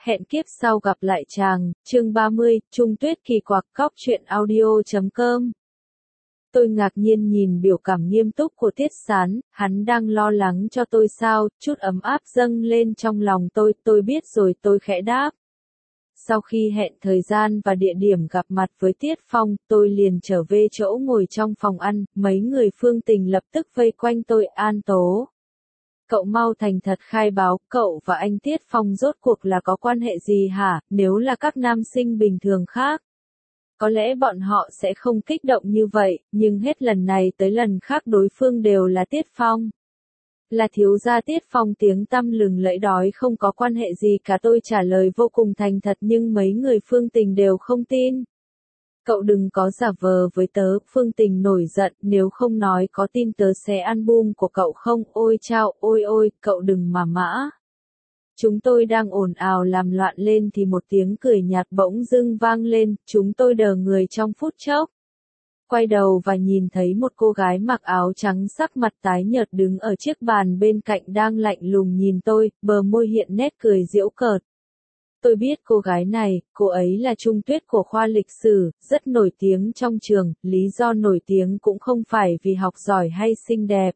hẹn kiếp sau gặp lại chàng, chương 30, Trung Tuyết kỳ quặc cóc truyện audio.com. Tôi ngạc nhiên nhìn biểu cảm nghiêm túc của Tiết Sán, hắn đang lo lắng cho tôi sao, chút ấm áp dâng lên trong lòng tôi biết rồi, tôi khẽ đáp. Sau khi hẹn thời gian và địa điểm gặp mặt với Tiết Phong, tôi liền trở về chỗ ngồi trong phòng ăn, mấy người Phương Tình lập tức vây quanh tôi. An Tố, cậu mau thành thật khai báo, cậu và anh Tiết Phong rốt cuộc là có quan hệ gì hả? Nếu là các nam sinh bình thường khác, có lẽ bọn họ sẽ không kích động như vậy, nhưng hết lần này tới lần khác đối phương đều là Tiết Phong. Là thiếu gia Tiết Phong tiếng tăm lừng lẫy đói không có quan hệ gì cả. Tôi trả lời vô cùng thành thật nhưng mấy người Phương Tình đều không tin. Cậu đừng có giả vờ với tớ, Phương Tình nổi giận, nếu không nói có tin tớ xé album của cậu không? Ôi chao, ôi, cậu đừng mà mã. Chúng tôi đang ồn ào làm loạn lên thì một tiếng cười nhạt bỗng dưng vang lên, chúng tôi đờ người trong phút chốc. Quay đầu và nhìn thấy một cô gái mặc áo trắng sắc mặt tái nhợt đứng ở chiếc bàn bên cạnh đang lạnh lùng nhìn tôi, bờ môi hiện nét cười giễu cợt. Tôi biết cô gái này, cô ấy là Trung Tuyết của khoa lịch sử, rất nổi tiếng trong trường, lý do nổi tiếng cũng không phải vì học giỏi hay xinh đẹp,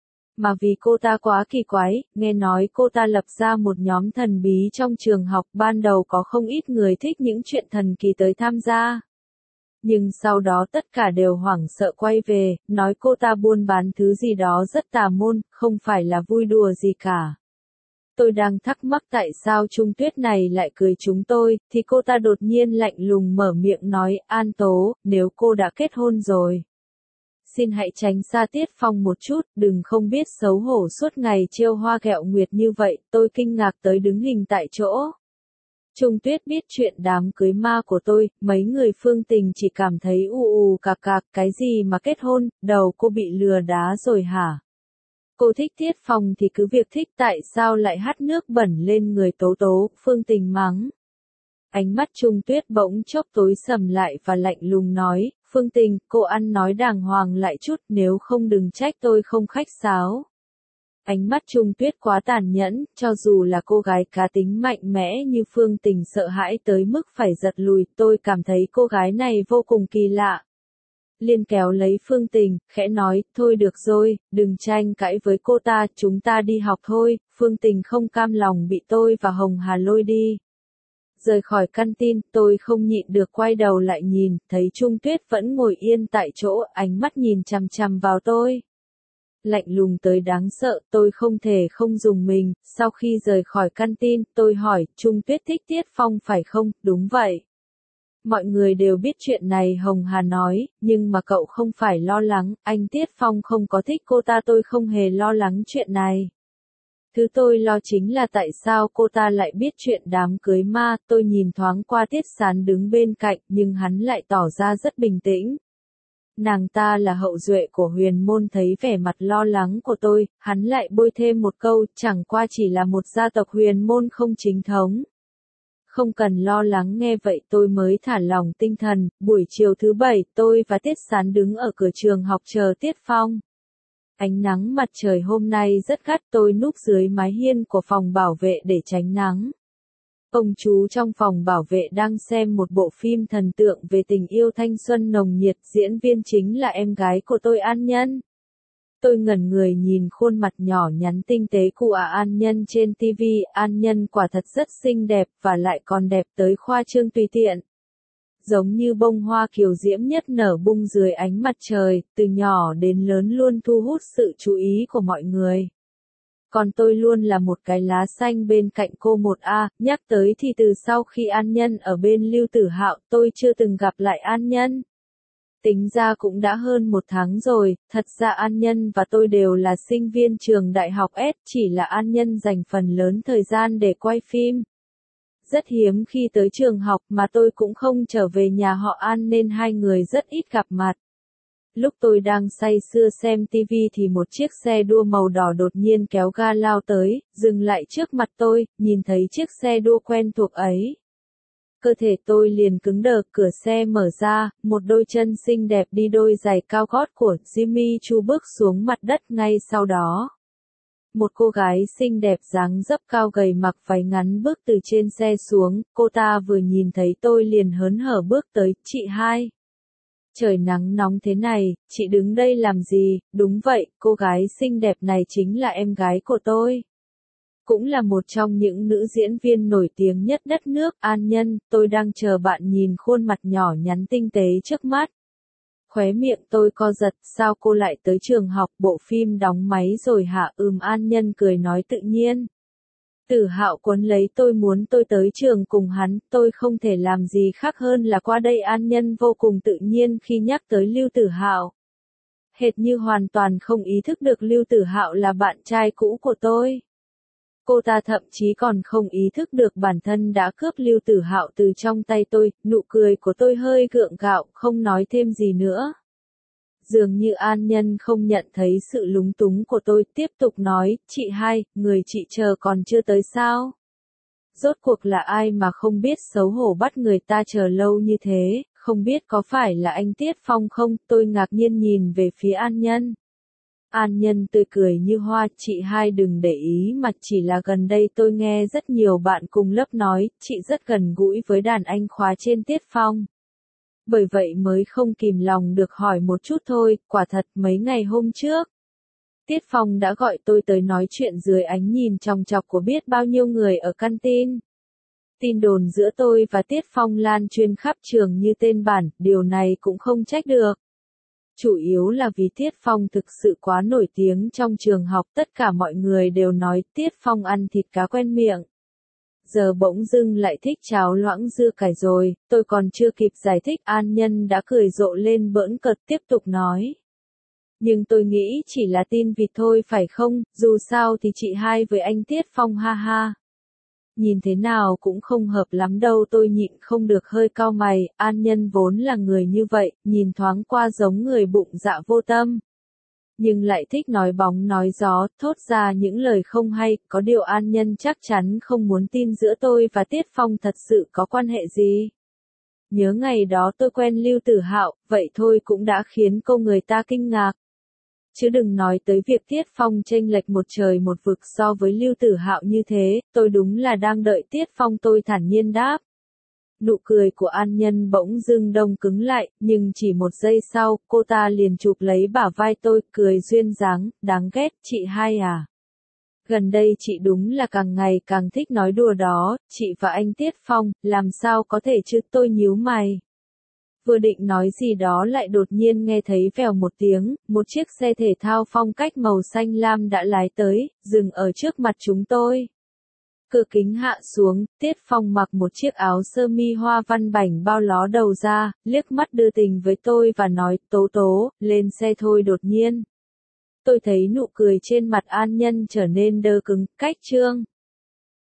mà vì cô ta quá kỳ quái. Nghe nói cô ta lập ra một nhóm thần bí trong trường học, ban đầu có không ít người thích những chuyện thần kỳ tới tham gia. Nhưng sau đó tất cả đều hoảng sợ quay về, nói cô ta buôn bán thứ gì đó rất tà môn, không phải là vui đùa gì cả. Tôi đang thắc mắc tại sao Trung Tuyết này lại cười chúng tôi, thì cô ta đột nhiên lạnh lùng mở miệng nói, An Tố, nếu cô đã kết hôn rồi, xin hãy tránh xa Tiết Phong một chút, đừng không biết xấu hổ suốt ngày trêu hoa ghẹo nguyệt như vậy. Tôi kinh ngạc tới đứng hình tại chỗ. Trung Tuyết biết chuyện đám cưới ma của tôi, mấy người Phương Tình chỉ cảm thấy ù cạc, cái gì mà kết hôn, đầu cô bị lừa đá rồi hả? Cô thích Tiết Phong thì cứ việc thích, tại sao lại hắt nước bẩn lên người Tố? Phương Tình mắng. Ánh mắt Trung Tuyết bỗng chốc tối sầm lại và lạnh lùng nói, Phương Tình, cô ăn nói đàng hoàng lại chút, nếu không đừng trách tôi không khách sáo. Ánh mắt Trung Tuyết quá tàn nhẫn, cho dù là cô gái cá tính mạnh mẽ như Phương Tình sợ hãi tới mức phải giật lùi. Tôi cảm thấy cô gái này vô cùng kỳ lạ. Liên kéo lấy Phương Tình, khẽ nói, thôi được rồi, đừng tranh cãi với cô ta, chúng ta đi học thôi. Phương Tình không cam lòng bị tôi và Hồng Hà lôi đi. Rời khỏi căn tin, tôi không nhịn được quay đầu lại nhìn, thấy Trung Tuyết vẫn ngồi yên tại chỗ, ánh mắt nhìn chằm chằm vào tôi. Lạnh lùng tới đáng sợ, tôi không thể không dùng mình. Sau khi rời khỏi căn tin, tôi hỏi, Trung Tuyết thích Tiết Phong phải không? Đúng vậy. Mọi người đều biết chuyện này, Hồng Hà nói, nhưng mà cậu không phải lo lắng, anh Tiết Phong không có thích cô ta. Tôi không hề lo lắng chuyện này. Thứ tôi lo chính là tại sao cô ta lại biết chuyện đám cưới ma. Tôi nhìn thoáng qua Tiết Sán đứng bên cạnh, nhưng hắn lại tỏ ra rất bình tĩnh. Nàng ta là hậu duệ của Huyền môn. Thấy vẻ mặt lo lắng của tôi, hắn lại bôi thêm một câu, chẳng qua chỉ là một gia tộc Huyền môn không chính thống. Không cần lo lắng. Nghe vậy tôi mới thả lỏng tinh thần. Buổi chiều thứ Bảy, tôi và Tiết Sán đứng ở cửa trường học chờ Tiết Phong. Ánh nắng mặt trời hôm nay rất gắt, tôi núp dưới mái hiên của phòng bảo vệ để tránh nắng. Ông chú trong phòng bảo vệ đang xem một bộ phim thần tượng về tình yêu thanh xuân nồng nhiệt, diễn viên chính là em gái của tôi, An Nhân. Tôi ngẩn người nhìn khuôn mặt nhỏ nhắn tinh tế của An Nhân trên TV. An Nhân quả thật rất xinh đẹp, và lại còn đẹp tới khoa trương tùy tiện. Giống như bông hoa kiều diễm nhất nở bung dưới ánh mặt trời, từ nhỏ đến lớn luôn thu hút sự chú ý của mọi người. Còn tôi luôn là một cái lá xanh bên cạnh cô. Nhắc tới thì từ sau khi An Nhân ở bên Lưu Tử Hạo, tôi chưa từng gặp lại An Nhân. Tính ra cũng đã hơn 1 tháng rồi. Thật ra An Nhân và tôi đều là sinh viên trường đại học S, chỉ là An Nhân dành phần lớn thời gian để quay phim. Rất hiếm khi tới trường học mà tôi cũng không trở về nhà họ An nên hai người rất ít gặp mặt. Lúc tôi đang say sưa xem TV thì một chiếc xe đua màu đỏ đột nhiên kéo ga lao tới, dừng lại trước mặt tôi. Nhìn thấy chiếc xe đua quen thuộc ấy, cơ thể tôi liền cứng đờ. Cửa xe mở ra, một đôi chân xinh đẹp đi đôi giày cao gót của Jimmy Choo bước xuống mặt đất ngay sau đó. Một cô gái xinh đẹp dáng dấp cao gầy mặc váy ngắn bước từ trên xe xuống, cô ta vừa nhìn thấy tôi liền hớn hở bước tới, chị hai. Trời nắng nóng thế này, chị đứng đây làm gì? Đúng vậy, cô gái xinh đẹp này chính là em gái của tôi. Cũng là một trong những nữ diễn viên nổi tiếng nhất đất nước, An Nhân, tôi đang chờ bạn nhìn khuôn mặt nhỏ nhắn tinh tế trước mắt. Khóe miệng tôi co giật, sao cô lại tới trường học, bộ phim đóng máy rồi hả? An Nhân cười nói tự nhiên. Tử Hạo quấn lấy tôi muốn tôi tới trường cùng hắn, tôi không thể làm gì khác hơn là qua đây. An Nhân vô cùng tự nhiên khi nhắc tới Lưu Tử Hạo. Hệt như hoàn toàn không ý thức được Lưu Tử Hạo là bạn trai cũ của tôi. Cô ta thậm chí còn không ý thức được bản thân đã cướp Lưu Tử Hạo từ trong tay tôi, nụ cười của tôi hơi gượng gạo, không nói thêm gì nữa. Dường như An Nhân không nhận thấy sự lúng túng của tôi, tiếp tục nói, chị hai, người chị chờ còn chưa tới sao? Rốt cuộc là ai mà không biết xấu hổ bắt người ta chờ lâu như thế, không biết có phải là anh Tiết Phong không? Tôi ngạc nhiên nhìn về phía An Nhân. An Nhân tươi cười như hoa, chị hai đừng để ý mà chỉ là gần đây tôi nghe rất nhiều bạn cùng lớp nói, chị rất gần gũi với đàn anh khóa trên Tiết Phong. Bởi vậy mới không kìm lòng được hỏi một chút thôi, quả thật mấy ngày hôm trước. Tiết Phong đã gọi tôi tới nói chuyện dưới ánh nhìn chòng chọc của biết bao nhiêu người ở canteen. Tin đồn giữa tôi và Tiết Phong lan truyền khắp trường như tên bản, điều này cũng không trách được. Chủ yếu là vì Tiết Phong thực sự quá nổi tiếng trong trường học, tất cả mọi người đều nói Tiết Phong ăn thịt cá quen miệng. Giờ bỗng dưng lại thích cháo loãng dưa cải rồi, tôi còn chưa kịp giải thích An Nhân đã cười rộ lên bỡn cợt tiếp tục nói. Nhưng tôi nghĩ chỉ là tin vịt thôi phải không, dù sao thì chị hai với anh Tiết Phong ha ha. Nhìn thế nào cũng không hợp lắm đâu, tôi nhịn không được hơi cau mày. An Nhân vốn là người như vậy, nhìn thoáng qua giống người bụng dạ vô tâm. Nhưng lại thích nói bóng nói gió, thốt ra những lời không hay, có điều An Nhân chắc chắn không muốn tin giữa tôi và Tiết Phong thật sự có quan hệ gì. Nhớ ngày đó tôi quen Lưu Tử Hạo, vậy thôi cũng đã khiến cô người ta kinh ngạc. Chứ đừng nói tới việc Tiết Phong chênh lệch một trời một vực so với Lưu Tử Hạo như thế, tôi đúng là đang đợi Tiết Phong, tôi thản nhiên đáp. Nụ cười của An Nhân bỗng dưng đông cứng lại, nhưng chỉ một giây sau, cô ta liền chụp lấy bả vai tôi, cười duyên dáng, đáng ghét, chị hai à. Gần đây chị đúng là càng ngày càng thích nói đùa đó, chị và anh Tiết Phong, làm sao có thể chứ, tôi nhíu mày. Vừa định nói gì đó lại đột nhiên nghe thấy vèo một tiếng, một chiếc xe thể thao phong cách màu xanh lam đã lái tới, dừng ở trước mặt chúng tôi. Cửa kính hạ xuống, Tiết Phong mặc một chiếc áo sơ mi hoa văn bảnh bao ló đầu ra, liếc mắt đưa tình với tôi và nói, Tố Tố, lên xe thôi. Đột nhiên. Tôi thấy nụ cười trên mặt An Nhân trở nên đơ cứng, cách trương.